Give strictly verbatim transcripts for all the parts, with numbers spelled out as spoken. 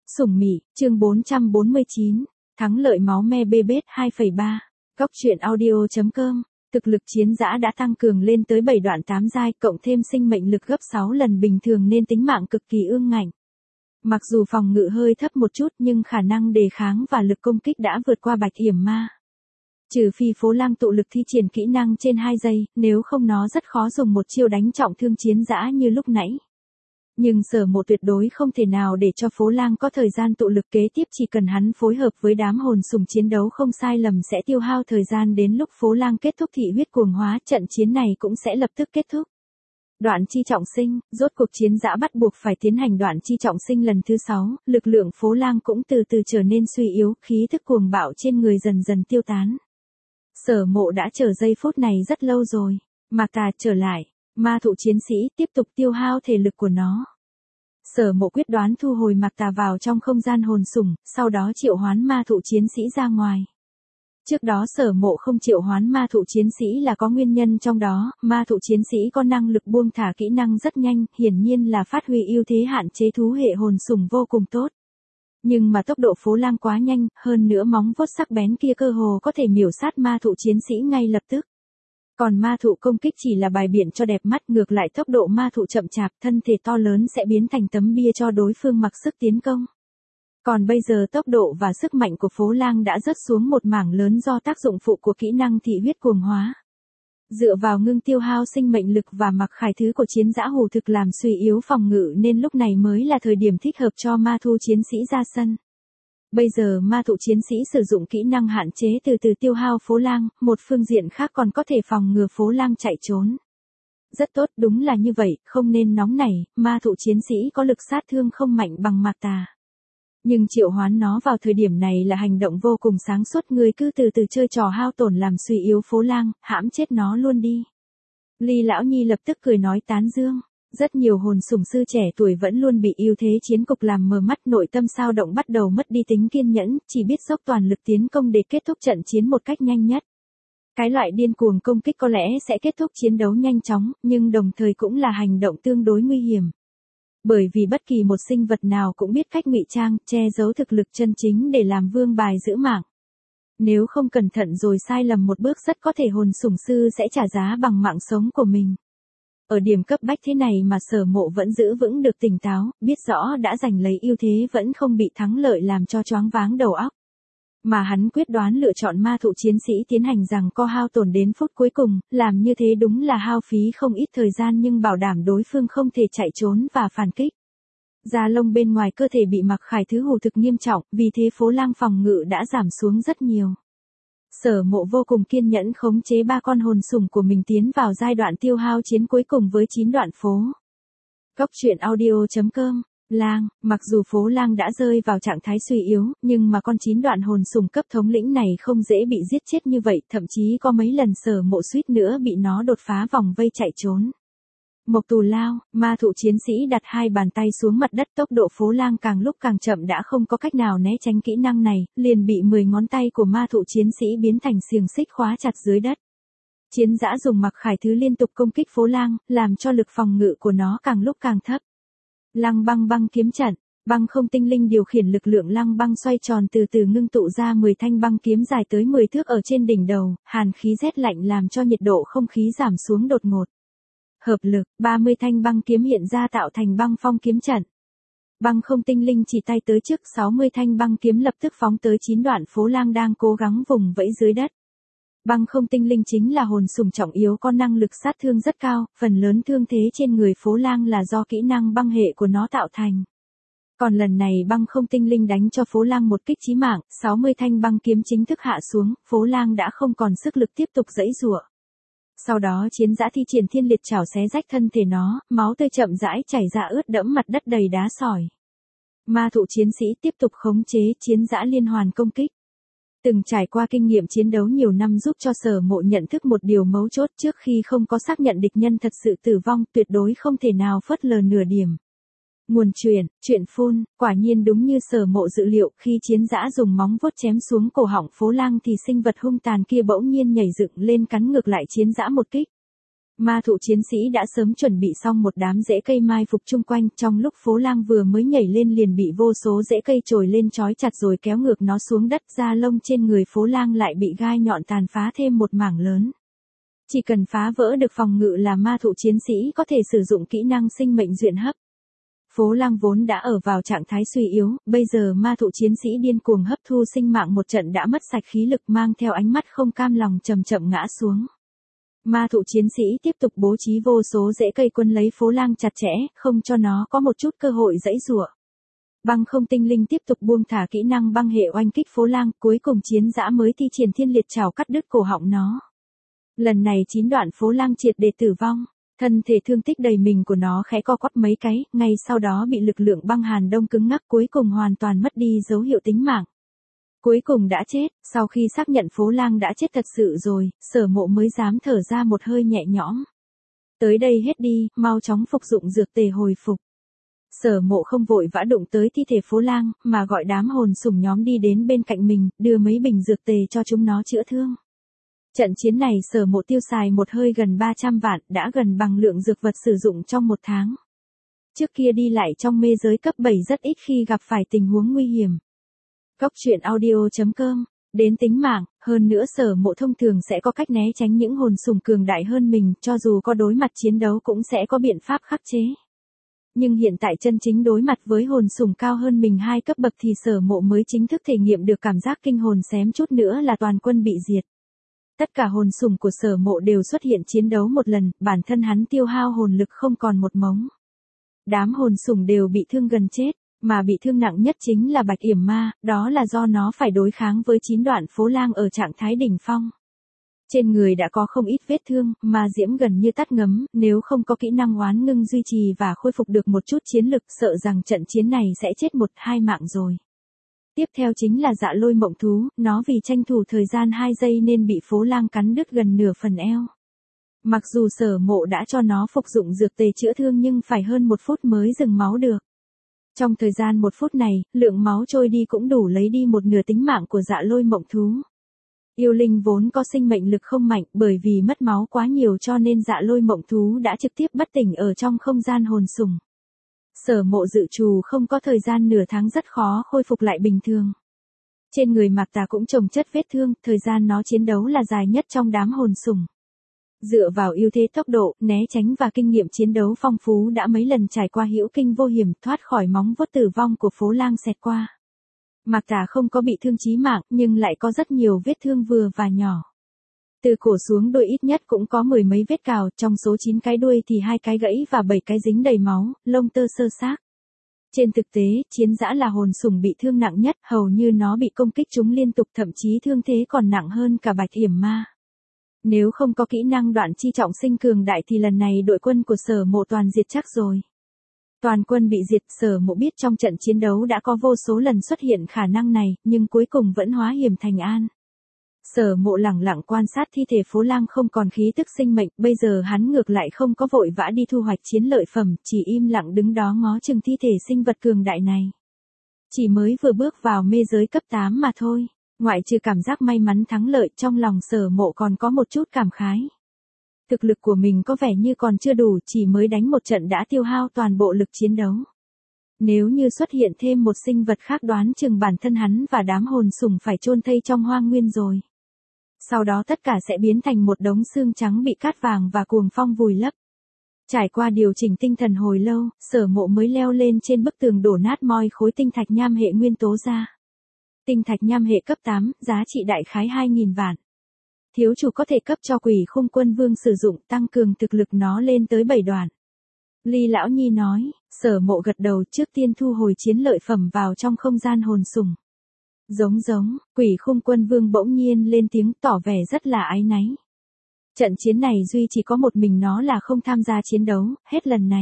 Sủng Mị, chương bốn trăm bốn mươi chín, thắng lợi máu me bê bết hai phẩy ba. Góc truyện audio chấm com, thực lực chiến dã đã tăng cường lên tới bảy đoạn tám giai, cộng thêm sinh mệnh lực gấp sáu lần bình thường nên tính mạng cực kỳ ương ngạnh. Mặc dù phòng ngự hơi thấp một chút nhưng khả năng đề kháng và lực công kích đã vượt qua Bạch Hiểm Ma. Trừ phi Phố Lang tụ lực thi triển kỹ năng trên hai giây, nếu không nó rất khó dùng một chiêu đánh trọng thương chiến dã như lúc nãy. Nhưng Sở Mộ tuyệt đối không thể nào để cho Phố Lang có thời gian tụ lực, kế tiếp chỉ cần hắn phối hợp với đám hồn sủng chiến đấu không sai lầm sẽ tiêu hao thời gian, đến lúc Phố Lang kết thúc thị huyết cuồng hóa, trận chiến này cũng sẽ lập tức kết thúc. Đoạn chi trọng sinh, rốt cuộc chiến dã bắt buộc phải tiến hành đoạn chi trọng sinh lần thứ sáu, lực lượng Phố Lang cũng từ từ trở nên suy yếu, khí thức cuồng bạo trên người dần dần tiêu tán. Sở Mộ đã chờ giây phút này rất lâu rồi. Mạc Tà trở lại, ma thụ chiến sĩ tiếp tục tiêu hao thể lực của nó. Sở Mộ quyết đoán thu hồi Mạc Tà vào trong không gian hồn sủng, sau đó triệu hoán ma thụ chiến sĩ ra ngoài. Trước đó Sở Mộ không triệu hoán ma thụ chiến sĩ là có nguyên nhân trong đó, ma thụ chiến sĩ có năng lực buông thả kỹ năng rất nhanh, hiển nhiên là phát huy ưu thế hạn chế thú hệ hồn sủng vô cùng tốt. Nhưng mà tốc độ Phố Lang quá nhanh, hơn nữa móng vuốt sắc bén kia cơ hồ có thể miểu sát ma thụ chiến sĩ ngay lập tức. Còn ma thụ công kích chỉ là bài biện cho đẹp mắt, ngược lại tốc độ ma thụ chậm chạp, thân thể to lớn sẽ biến thành tấm bia cho đối phương mặc sức tiến công. Còn bây giờ tốc độ và sức mạnh của Phố Lang đã rớt xuống một mảng lớn do tác dụng phụ của kỹ năng thị huyết cuồng hóa. Dựa vào ngưng tiêu hao sinh mệnh lực và mặc khải thứ của chiến dã hù thực làm suy yếu phòng ngự nên lúc này mới là thời điểm thích hợp cho ma thu chiến sĩ ra sân. Bây giờ ma thụ chiến sĩ sử dụng kỹ năng hạn chế từ từ tiêu hao Phố Lang, một phương diện khác còn có thể phòng ngừa Phố Lang chạy trốn. Rất tốt, đúng là như vậy, không nên nóng nảy, ma thụ chiến sĩ có lực sát thương không mạnh bằng Mạc Tà. Nhưng triệu hoán nó vào thời điểm này là hành động vô cùng sáng suốt, người cứ từ từ chơi trò hao tổn làm suy yếu Phố Lang, hãm chết nó luôn đi. Ly Lão Nhi lập tức cười nói tán dương. Rất nhiều hồn sủng sư trẻ tuổi vẫn luôn bị ưu thế chiến cục làm mờ mắt, nội tâm sao động, bắt đầu mất đi tính kiên nhẫn, chỉ biết dốc toàn lực tiến công để kết thúc trận chiến một cách nhanh nhất. Cái loại điên cuồng công kích có lẽ sẽ kết thúc chiến đấu nhanh chóng, nhưng đồng thời cũng là hành động tương đối nguy hiểm. Bởi vì bất kỳ một sinh vật nào cũng biết cách ngụy trang, che giấu thực lực chân chính để làm vương bài giữ mạng. Nếu không cẩn thận rồi sai lầm một bước rất có thể hồn sủng sư sẽ trả giá bằng mạng sống của mình. Ở điểm cấp bách thế này mà Sở Mộ vẫn giữ vững được tỉnh táo, biết rõ đã giành lấy ưu thế vẫn không bị thắng lợi làm cho choáng váng đầu óc. Mà hắn quyết đoán lựa chọn ma thụ chiến sĩ tiến hành rằng co hao tổn đến phút cuối cùng, làm như thế đúng là hao phí không ít thời gian nhưng bảo đảm đối phương không thể chạy trốn và phản kích. Da lông bên ngoài cơ thể bị mặc khải thứ hù thực nghiêm trọng, vì thế Phố Lang phòng ngự đã giảm xuống rất nhiều. Sở Mộ vô cùng kiên nhẫn khống chế ba con hồn sủng của mình tiến vào giai đoạn tiêu hao chiến cuối cùng với chín đoạn phố. Góc truyện audio chấm com, Lang, mặc dù Phố Lang đã rơi vào trạng thái suy yếu, nhưng mà con chín đoạn hồn sủng cấp thống lĩnh này không dễ bị giết chết như vậy, thậm chí có mấy lần Sở Mộ suýt nữa bị nó đột phá vòng vây chạy trốn. Mộc Tù Lao, ma thụ chiến sĩ đặt hai bàn tay xuống mặt đất, tốc độ Phố Lang càng lúc càng chậm, đã không có cách nào né tránh kỹ năng này, liền bị mười ngón tay của ma thụ chiến sĩ biến thành xiềng xích khóa chặt dưới đất. Chiến dã dùng mặc khải thứ liên tục công kích Phố Lang, làm cho lực phòng ngự của nó càng lúc càng thấp. Lăng băng băng kiếm trận, băng không tinh linh điều khiển lực lượng lăng băng xoay tròn từ từ ngưng tụ ra mười thanh băng kiếm dài tới mười thước ở trên đỉnh đầu, hàn khí rét lạnh làm cho nhiệt độ không khí giảm xuống đột ngột. Hợp lực, ba mươi thanh băng kiếm hiện ra tạo thành băng phong kiếm trận. Băng không tinh linh chỉ tay tới trước, sáu mươi thanh băng kiếm lập tức phóng tới chín đoạn Phố Lang đang cố gắng vùng vẫy dưới đất. Băng không tinh linh chính là hồn sủng trọng yếu có năng lực sát thương rất cao, phần lớn thương thế trên người Phố Lang là do kỹ năng băng hệ của nó tạo thành. Còn lần này băng không tinh linh đánh cho Phố Lang một kích chí mạng, sáu mươi thanh băng kiếm chính thức hạ xuống, Phố Lang đã không còn sức lực tiếp tục giãy giụa. Sau đó chiến dã thi triển thiên liệt chảo xé rách thân thể nó, máu tươi chậm rãi chảy ra ướt đẫm mặt đất đầy đá sỏi. Ma thụ chiến sĩ tiếp tục khống chế chiến dã liên hoàn công kích. Từng trải qua kinh nghiệm chiến đấu nhiều năm giúp cho Sở Mộ nhận thức một điều mấu chốt, trước khi không có xác nhận địch nhân thật sự tử vong, tuyệt đối không thể nào phớt lờ nửa điểm. Nguồn truyền, truyện phun, quả nhiên đúng như Sở Mộ dự liệu, khi chiến dã dùng móng vuốt chém xuống cổ họng Phố Lang thì sinh vật hung tàn kia bỗng nhiên nhảy dựng lên cắn ngược lại chiến dã một kích. Ma thụ chiến sĩ đã sớm chuẩn bị xong một đám rễ cây mai phục chung quanh, trong lúc phố lang vừa mới nhảy lên liền bị vô số rễ cây trồi lên trói chặt rồi kéo ngược nó xuống đất, da lông trên người phố lang lại bị gai nhọn tàn phá thêm một mảng lớn. Chỉ cần phá vỡ được phòng ngự là ma thụ chiến sĩ có thể sử dụng kỹ năng sinh mệnh duyện hấp. Phố lang vốn đã ở vào trạng thái suy yếu, bây giờ ma thụ chiến sĩ điên cuồng hấp thu sinh mạng một trận đã mất sạch khí lực, mang theo ánh mắt không cam lòng chậm chậm ngã xuống. Ma thụ chiến sĩ tiếp tục bố trí vô số rễ cây quấn lấy phố lang chặt chẽ, không cho nó có một chút cơ hội giãy giụa. Băng không tinh linh tiếp tục buông thả kỹ năng băng hệ oanh kích phố lang, cuối cùng chiến dã mới thi triển thiên liệt trảo cắt đứt cổ họng nó. Lần này chín đoạn phố lang triệt để tử vong, thân thể thương tích đầy mình của nó khẽ co quắp mấy cái, ngay sau đó bị lực lượng băng hàn đông cứng ngắc, cuối cùng hoàn toàn mất đi dấu hiệu tính mạng. Cuối cùng đã chết, sau khi xác nhận phố lang đã chết thật sự rồi, Sở Mộ mới dám thở ra một hơi nhẹ nhõm. Tới đây hết đi, mau chóng phục dụng dược tề hồi phục. Sở Mộ không vội vã đụng tới thi thể phố lang, mà gọi đám hồn sủng nhóm đi đến bên cạnh mình, đưa mấy bình dược tề cho chúng nó chữa thương. Trận chiến này Sở Mộ tiêu xài một hơi gần ba trăm vạn, đã gần bằng lượng dược vật sử dụng trong một tháng. Trước kia đi lại trong mê giới cấp bảy rất ít khi gặp phải tình huống nguy hiểm. Cốc truyện audio chấm com, đến tính mạng, hơn nữa Sở Mộ thông thường sẽ có cách né tránh những hồn sủng cường đại hơn mình, cho dù có đối mặt chiến đấu cũng sẽ có biện pháp khắc chế. Nhưng hiện tại chân chính đối mặt với hồn sủng cao hơn mình hai cấp bậc thì Sở Mộ mới chính thức thể nghiệm được cảm giác kinh hồn xém chút nữa là toàn quân bị diệt. Tất cả hồn sủng của Sở Mộ đều xuất hiện chiến đấu một lần, bản thân hắn tiêu hao hồn lực không còn một mống. Đám hồn sủng đều bị thương gần chết, mà bị thương nặng nhất chính là Bạch Yểm Ma, đó là do nó phải đối kháng với chín đoạn phố lang ở trạng thái đỉnh phong. Trên người đã có không ít vết thương, ma diễm gần như tắt ngấm, nếu không có kỹ năng oán ngưng duy trì và khôi phục được một chút chiến lực, sợ rằng trận chiến này sẽ chết một hai mạng rồi. Tiếp theo chính là Dạ Lôi Mộng Thú, nó vì tranh thủ thời gian hai giây nên bị phố lang cắn đứt gần nửa phần eo. Mặc dù Sở Mộ đã cho nó phục dụng dược tề chữa thương nhưng phải hơn một phút mới dừng máu được. Trong thời gian một phút này, lượng máu trôi đi cũng đủ lấy đi một nửa tính mạng của Dạ Lôi Mộng Thú. Yêu linh vốn có sinh mệnh lực không mạnh, bởi vì mất máu quá nhiều cho nên Dạ Lôi Mộng Thú đã trực tiếp bất tỉnh ở trong không gian hồn sủng. Sở Mộ dự trù không có thời gian nửa tháng rất khó khôi phục lại bình thường. Trên người Mạc Tà cũng chồng chất vết thương, thời gian nó chiến đấu là dài nhất trong đám hồn sủng. Dựa vào ưu thế tốc độ, né tránh và kinh nghiệm chiến đấu phong phú đã mấy lần trải qua hữu kinh vô hiểm, thoát khỏi móng vuốt tử vong của phố lang xẹt qua. Mạc Tà không có bị thương chí mạng, nhưng lại có rất nhiều vết thương vừa và nhỏ. Từ cổ xuống đuôi ít nhất cũng có mười mấy vết cào, trong số chín cái đuôi thì hai cái gãy và bảy cái dính đầy máu, lông tơ xơ xác. Trên thực tế, chiến dã là hồn sủng bị thương nặng nhất, hầu như nó bị công kích chúng liên tục, thậm chí thương thế còn nặng hơn cả Bạch Yểm Ma. Nếu không có kỹ năng đoạn chi trọng sinh cường đại thì lần này đội quân của Sở Mộ toàn diệt chắc rồi. Toàn quân bị diệt, Sở Mộ biết trong trận chiến đấu đã có vô số lần xuất hiện khả năng này, nhưng cuối cùng vẫn hóa hiểm thành an. Sở Mộ lẳng lặng quan sát thi thể phố lang không còn khí tức sinh mệnh, bây giờ hắn ngược lại không có vội vã đi thu hoạch chiến lợi phẩm, chỉ im lặng đứng đó ngó chừng thi thể sinh vật cường đại này. Chỉ mới vừa bước vào mê giới cấp tám mà thôi, ngoại trừ cảm giác may mắn thắng lợi, trong lòng Sở Mộ còn có một chút cảm khái. Thực lực của mình có vẻ như còn chưa đủ, chỉ mới đánh một trận đã tiêu hao toàn bộ lực chiến đấu. Nếu như xuất hiện thêm một sinh vật khác đoán chừng bản thân hắn và đám hồn sủng phải chôn thây trong hoang nguyên rồi. Sau đó tất cả sẽ biến thành một đống xương trắng bị cát vàng và cuồng phong vùi lấp. Trải qua điều chỉnh tinh thần hồi lâu, Sở Mộ mới leo lên trên bức tường đổ nát moi khối tinh thạch nham hệ nguyên tố ra. Tinh thạch nham hệ cấp tám, giá trị đại khái hai nghìn vạn. Thiếu chủ có thể cấp cho Quỷ Khung Quân Vương sử dụng, tăng cường thực lực nó lên tới bảy đoạn. Ly Lão Nhi nói. Sở Mộ gật đầu, trước tiên thu hồi chiến lợi phẩm vào trong không gian hồn sủng. Giống giống, Quỷ Khung Quân Vương bỗng nhiên lên tiếng tỏ vẻ rất là áy náy. Trận chiến này duy chỉ có một mình nó là không tham gia chiến đấu, hết lần này.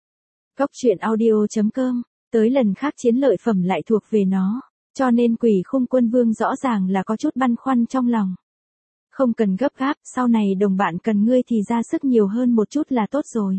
Cốc truyện audio chấm com, tới lần khác chiến lợi phẩm lại thuộc về nó, cho nên Quỷ Khung Quân Vương rõ ràng là có chút băn khoăn trong lòng. Không cần gấp gáp, sau này đồng bạn cần ngươi thì ra sức nhiều hơn một chút là tốt rồi.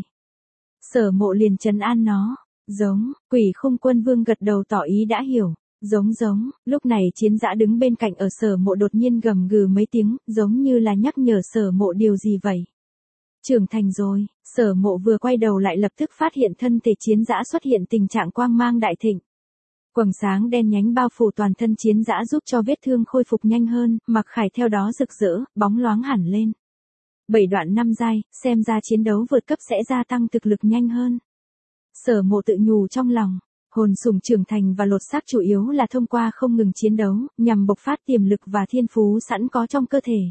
Sở Mộ liền trấn an nó. Giống, Quỷ Khung Quân Vương gật đầu tỏ ý đã hiểu. Giống giống, lúc này chiến dã đứng bên cạnh ở Sở Mộ đột nhiên gầm gừ mấy tiếng, giống như là nhắc nhở Sở Mộ điều gì vậy. Trưởng thành rồi, Sở Mộ vừa quay đầu lại lập tức phát hiện thân thể chiến dã xuất hiện tình trạng quang mang đại thịnh. Quầng sáng đen nhánh bao phủ toàn thân chiến dã giúp cho vết thương khôi phục nhanh hơn, Mặc Khải theo đó rực rỡ, bóng loáng hẳn lên. Bảy đoạn năm giai, xem ra chiến đấu vượt cấp sẽ gia tăng thực lực nhanh hơn. Sở Mộ tự nhủ trong lòng, hồn sủng trưởng thành và lột xác chủ yếu là thông qua không ngừng chiến đấu, nhằm bộc phát tiềm lực và thiên phú sẵn có trong cơ thể.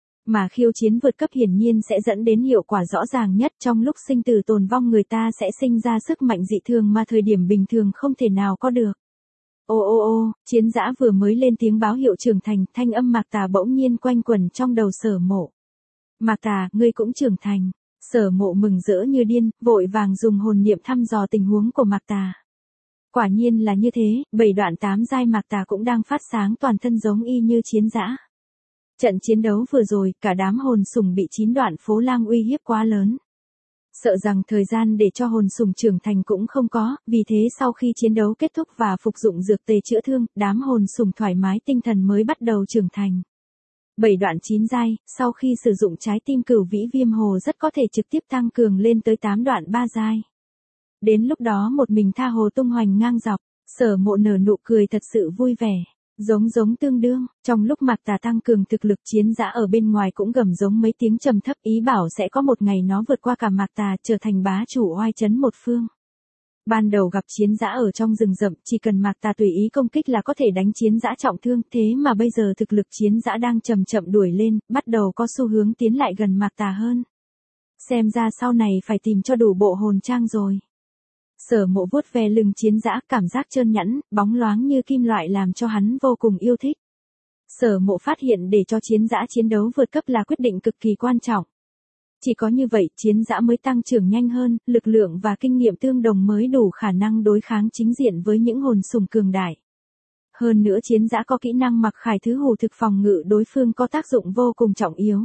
Mà khiêu chiến vượt cấp hiển nhiên sẽ dẫn đến hiệu quả rõ ràng nhất, trong lúc sinh tử tồn vong người ta sẽ sinh ra sức mạnh dị thường mà thời điểm bình thường không thể nào có được. Ô ô ô, chiến dã vừa mới lên tiếng báo hiệu trưởng thành, thanh âm Mạc Tà bỗng nhiên quanh quẩn trong đầu Sở Mộ. Mạc Tà, ngươi cũng trưởng thành. Sở Mộ mừng rỡ như điên, vội vàng dùng hồn niệm thăm dò tình huống của Mạc Tà. Quả nhiên là như thế, bảy đoạn tám giai Mạc Tà cũng đang phát sáng toàn thân giống y như chiến dã. Trận chiến đấu vừa rồi, cả đám hồn sủng bị chín đoạn phố lang uy hiếp quá lớn. Sợ rằng thời gian để cho hồn sủng trưởng thành cũng không có, vì thế sau khi chiến đấu kết thúc và phục dụng dược tề chữa thương, đám hồn sủng thoải mái tinh thần mới bắt đầu trưởng thành. Bảy đoạn chín giai, sau khi sử dụng trái tim cửu vĩ viêm hồ rất có thể trực tiếp tăng cường lên tới tám đoạn ba giai. Đến lúc đó một mình tha hồ tung hoành ngang dọc, Sở Mộ nở nụ cười thật sự vui vẻ. Giống giống tương đương, trong lúc Mạc Tà tăng cường thực lực chiến dã ở bên ngoài cũng gầm giống mấy tiếng trầm thấp ý bảo sẽ có một ngày nó vượt qua cả Mạc Tà trở thành bá chủ oai chấn một phương. Ban đầu gặp chiến dã ở trong rừng rậm, chỉ cần Mạc Tà tùy ý công kích là có thể đánh chiến dã trọng thương, thế mà bây giờ thực lực chiến dã đang chậm chậm đuổi lên, bắt đầu có xu hướng tiến lại gần Mạc Tà hơn. Xem ra sau này phải tìm cho đủ bộ hồn trang rồi. Sở Mộ vuốt ve lưng chiến dã, cảm giác trơn nhẵn, bóng loáng như kim loại làm cho hắn vô cùng yêu thích. Sở Mộ phát hiện để cho chiến dã chiến đấu vượt cấp là quyết định cực kỳ quan trọng. Chỉ có như vậy chiến dã mới tăng trưởng nhanh hơn, lực lượng và kinh nghiệm tương đồng mới đủ khả năng đối kháng chính diện với những hồn sủng cường đại. Hơn nữa chiến dã có kỹ năng Mặc Khải thứ hù thực phòng ngự đối phương có tác dụng vô cùng trọng yếu.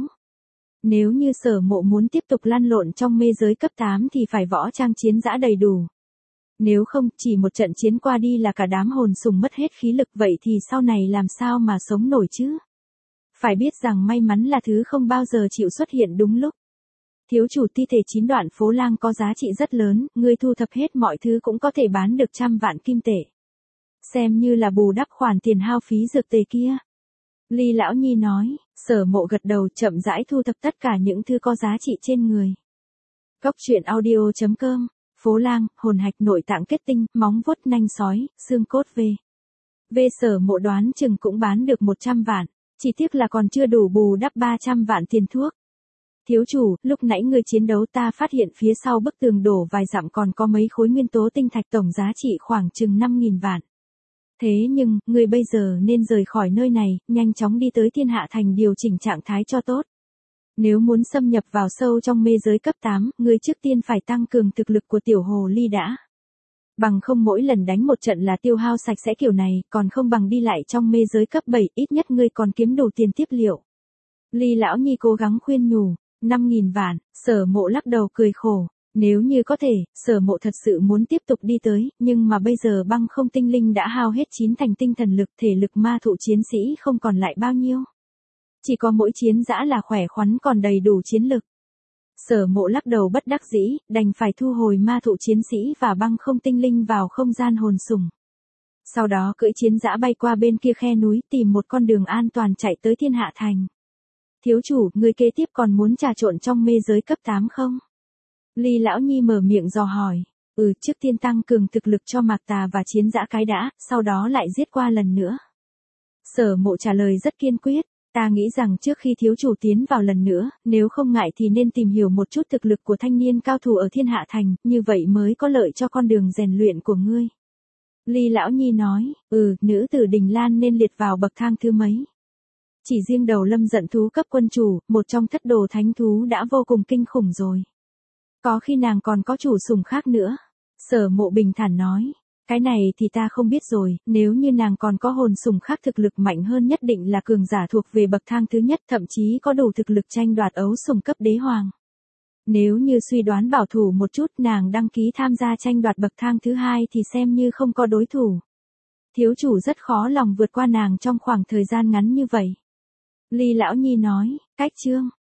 Nếu như Sở Mộ muốn tiếp tục lăn lộn trong mê giới cấp tám thì phải võ trang chiến dã đầy đủ. Nếu không, chỉ một trận chiến qua đi là cả đám hồn sủng mất hết khí lực, vậy thì sau này làm sao mà sống nổi chứ? Phải biết rằng may mắn là thứ không bao giờ chịu xuất hiện đúng lúc. Thiếu chủ, thi thể chín đoạn phố lang có giá trị rất lớn, ngươi thu thập hết mọi thứ cũng có thể bán được trăm vạn kim tệ. Xem như là bù đắp khoản tiền hao phí dược tề kia. Ly Lão Nhi nói, Sở Mộ gật đầu chậm rãi thu thập tất cả những thứ có giá trị trên người. Cốc truyện audio chấm com. Phố lang, hồn hạch nội tạng kết tinh, móng vuốt nanh sói, xương cốt về. Về Sở Mộ đoán chừng cũng bán được một trăm vạn, chỉ tiếc là còn chưa đủ bù đắp ba trăm vạn tiền thuốc. Thiếu chủ, lúc nãy người chiến đấu ta phát hiện phía sau bức tường đổ vài dặm còn có mấy khối nguyên tố tinh thạch tổng giá trị khoảng chừng năm nghìn vạn. Thế nhưng, người bây giờ nên rời khỏi nơi này, nhanh chóng đi tới Thiên Hạ Thành điều chỉnh trạng thái cho tốt. Nếu muốn xâm nhập vào sâu trong mê giới cấp tám, ngươi trước tiên phải tăng cường thực lực của tiểu hồ ly đã. Bằng không mỗi lần đánh một trận là tiêu hao sạch sẽ kiểu này, còn không bằng đi lại trong mê giới cấp bảy, ít nhất ngươi còn kiếm đủ tiền tiếp liệu. Ly Lão Nhi cố gắng khuyên nhủ, năm nghìn vạn, Sở Mộ lắc đầu cười khổ. Nếu như có thể, Sở Mộ thật sự muốn tiếp tục đi tới, nhưng mà bây giờ băng không tinh linh đã hao hết chín thành tinh thần lực, thể lực ma thụ chiến sĩ không còn lại bao nhiêu. Chỉ có mỗi chiến dã là khỏe khoắn còn đầy đủ chiến lực. Sở Mộ lắc đầu bất đắc dĩ, đành phải thu hồi ma thụ chiến sĩ và băng không tinh linh vào không gian hồn sủng. Sau đó cưỡi chiến dã bay qua bên kia khe núi tìm một con đường an toàn chạy tới Thiên Hạ Thành. Thiếu chủ, người kế tiếp còn muốn trà trộn trong mê giới cấp tám không? Ly Lão Nhi mở miệng dò hỏi. Ừ, trước tiên tăng cường thực lực cho Mạc Tà và chiến dã cái đã, sau đó lại giết qua lần nữa. Sở Mộ trả lời rất kiên quyết. Ta nghĩ rằng trước khi thiếu chủ tiến vào lần nữa, nếu không ngại thì nên tìm hiểu một chút thực lực của thanh niên cao thủ ở Thiên Hạ Thành, như vậy mới có lợi cho con đường rèn luyện của ngươi. Ly Lão Nhi nói, ừ, nữ tử Đình Lan nên liệt vào bậc thang thứ mấy. Chỉ riêng đầu Lâm Giận thú cấp quân chủ, một trong thất đồ thánh thú đã vô cùng kinh khủng rồi. Có khi nàng còn có chủ sủng khác nữa. Sở Mộ bình thản nói. Cái này thì ta không biết rồi, nếu như nàng còn có hồn sủng khác thực lực mạnh hơn nhất định là cường giả thuộc về bậc thang thứ nhất, thậm chí có đủ thực lực tranh đoạt ấu sủng cấp đế hoàng. Nếu như suy đoán bảo thủ một chút, nàng đăng ký tham gia tranh đoạt bậc thang thứ hai thì xem như không có đối thủ. Thiếu chủ rất khó lòng vượt qua nàng trong khoảng thời gian ngắn như vậy. Ly Lão Nhi nói, cách chương,